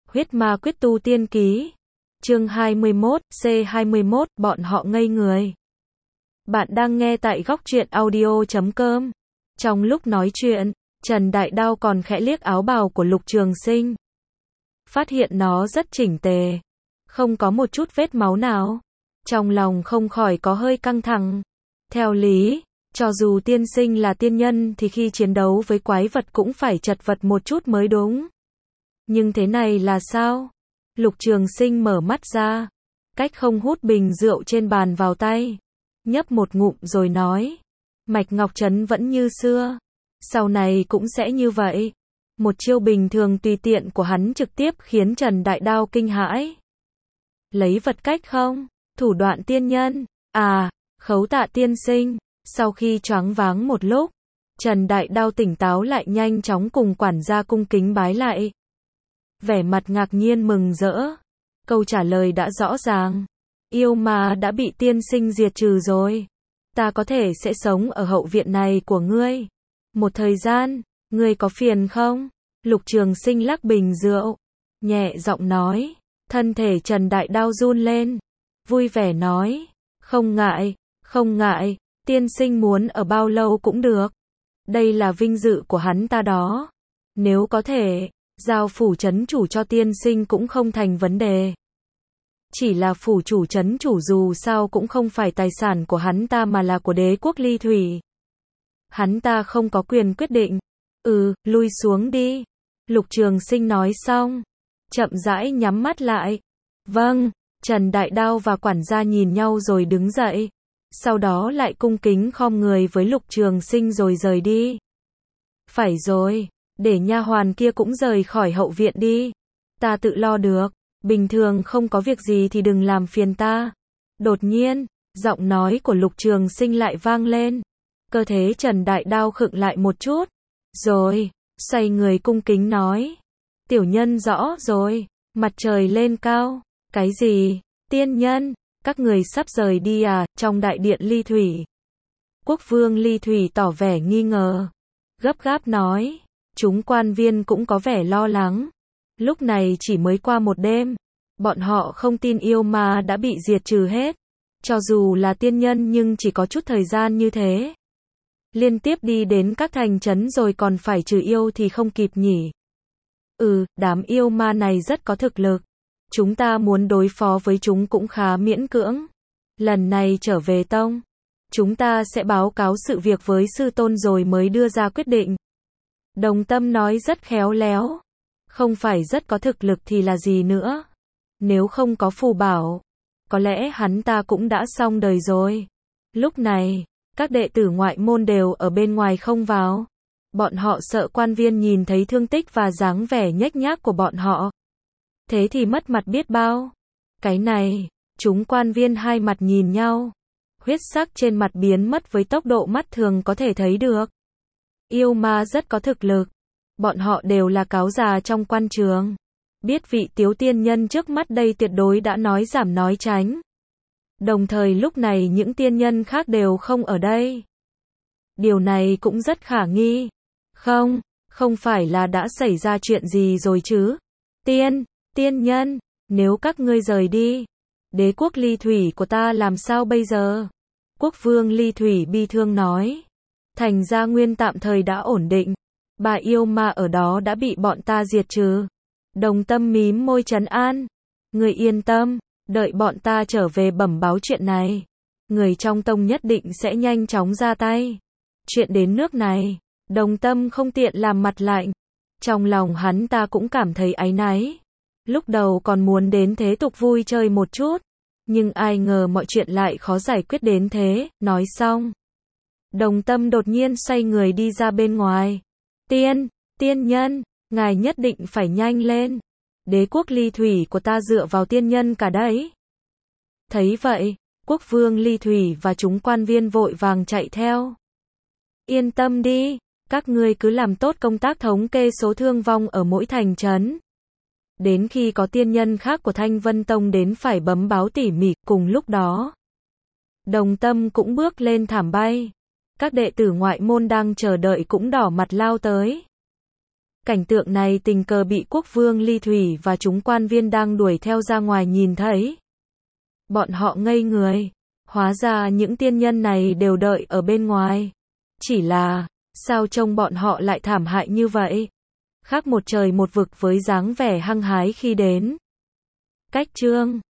Huyết Ma Quyết Tu Tiên Ký. Chương 21, C21, bọn họ ngây người. Bạn đang nghe tại góc truyện audio.com. Trong lúc nói chuyện, Trần Đại Đao còn khẽ liếc áo bào của Lục Trường Sinh. Phát hiện nó rất chỉnh tề, không có một chút vết máu nào. Trong lòng không khỏi có hơi căng thẳng. Theo lý, cho dù tiên sinh là tiên nhân thì khi chiến đấu với quái vật cũng phải chật vật một chút mới đúng. Nhưng thế này là sao? Lục Trường Sinh mở mắt ra, cách không hút bình rượu trên bàn vào tay, nhấp một ngụm rồi nói, Mạch Ngọc Trấn vẫn như xưa, sau này cũng sẽ như vậy. Một chiêu bình thường tùy tiện của hắn trực tiếp khiến Trần Đại Đao kinh hãi. Lấy vật cách không? Thủ đoạn tiên nhân. À, Khấu Tạ tiên sinh. Sau khi choáng váng một lúc, Trần Đại Đao tỉnh táo lại, nhanh chóng cùng quản gia cung kính bái lại. Vẻ mặt ngạc nhiên mừng rỡ. Câu trả lời đã rõ ràng. Yêu ma đã bị tiên sinh diệt trừ rồi. Ta có thể sẽ sống ở hậu viện này của ngươi một thời gian, ngươi có phiền không? Lục Trường Sinh lắc bình rượu, nhẹ giọng nói. Thân thể Trần Đại Đao run lên, vui vẻ nói, không ngại, không ngại, tiên sinh muốn ở bao lâu cũng được. Đây là vinh dự của hắn ta đó. Nếu có thể, giao phủ trấn chủ cho tiên sinh cũng không thành vấn đề. Chỉ là phủ chủ trấn chủ dù sao cũng không phải tài sản của hắn ta mà là của đế quốc Ly Thủy. Hắn ta không có quyền quyết định. Lui xuống đi. Lục Trường Sinh nói xong, chậm rãi nhắm mắt lại. Vâng. Trần Đại Đao và quản gia nhìn nhau rồi đứng dậy. Sau đó lại cung kính khom người với Lục Trường Sinh rồi rời đi. Phải rồi, để nha hoàn kia cũng rời khỏi hậu viện đi. Ta tự lo được, bình thường không có việc gì thì đừng làm phiền ta. Đột nhiên, giọng nói của Lục Trường Sinh lại vang lên. Cơ thể Trần Đại Đao khựng lại một chút. Rồi, xoay người cung kính nói. Tiểu nhân rõ rồi, mặt trời lên cao. Cái gì? Tiên nhân? Các người sắp rời đi à? Trong đại điện Ly Thủy, Quốc vương Ly Thủy tỏ vẻ nghi ngờ, gấp gáp nói. Chúng quan viên cũng có vẻ lo lắng. Lúc này chỉ mới qua một đêm, bọn họ không tin yêu ma đã bị diệt trừ hết. Cho dù là tiên nhân nhưng chỉ có chút thời gian như thế. Liên tiếp đi đến các thành trấn rồi còn phải trừ yêu thì không kịp nhỉ. Đám yêu ma này rất có thực lực. Chúng ta muốn đối phó với chúng cũng khá miễn cưỡng. Lần này trở về tông, chúng ta sẽ báo cáo sự việc với sư tôn rồi mới đưa ra quyết định. Đồng Tâm nói rất khéo léo. Không phải rất có thực lực thì là gì nữa. Nếu không có phù bảo, có lẽ hắn ta cũng đã xong đời rồi. Lúc này, các đệ tử ngoại môn đều ở bên ngoài không vào. Bọn họ sợ quan viên nhìn thấy thương tích và dáng vẻ nhếch nhác của bọn họ. Thế thì mất mặt biết bao. Cái này, chúng quan viên hai mặt nhìn nhau. Huyết sắc trên mặt biến mất với tốc độ mắt thường có thể thấy được. Yêu ma rất có thực lực. Bọn họ đều là cáo già trong quan trường. Biết vị Tiếu tiên nhân trước mắt đây tuyệt đối đã nói giảm nói tránh. Đồng thời lúc này những tiên nhân khác đều không ở đây. Điều này cũng rất khả nghi. Không phải là đã xảy ra chuyện gì rồi chứ? Tiên nhân, nếu các ngươi rời đi, đế quốc Ly Thủy của ta làm sao bây giờ? Quốc vương Ly Thủy bi thương nói. Thành Gia Nguyên tạm thời đã ổn định. Bà yêu ma ở đó đã bị bọn ta diệt trừ. Đồng Tâm mím môi trấn an. Người yên tâm, đợi bọn ta trở về bẩm báo chuyện này. Người trong tông nhất định sẽ nhanh chóng ra tay. Chuyện đến nước này, Đồng Tâm không tiện làm mặt lạnh. Trong lòng hắn ta cũng cảm thấy áy náy. Lúc đầu còn muốn đến thế tục vui chơi một chút. Nhưng ai ngờ mọi chuyện lại khó giải quyết đến thế. Nói xong, Đồng Tâm đột nhiên xoay người đi ra bên ngoài. Tiên nhân, ngài nhất định phải nhanh lên. Đế quốc Ly Thủy của ta dựa vào tiên nhân cả đấy. Thấy vậy, quốc vương Ly Thủy và chúng quan viên vội vàng chạy theo. Yên tâm đi, các ngươi cứ làm tốt công tác thống kê số thương vong ở mỗi thành trấn. Đến khi có tiên nhân khác của Thanh Vân Tông đến phải bấm báo tỉ mỉ. Cùng lúc đó, Đồng Tâm cũng bước lên thảm bay. Các đệ tử ngoại môn đang chờ đợi cũng đỏ mặt lao tới. Cảnh tượng này tình cờ bị quốc vương Ly Thủy và chúng quan viên đang đuổi theo ra ngoài nhìn thấy. Bọn họ ngây người. Hóa ra những tiên nhân này đều đợi ở bên ngoài. Chỉ là, sao trông bọn họ lại thảm hại như vậy? Khác một trời một vực với dáng vẻ hăng hái khi đến. Cách chương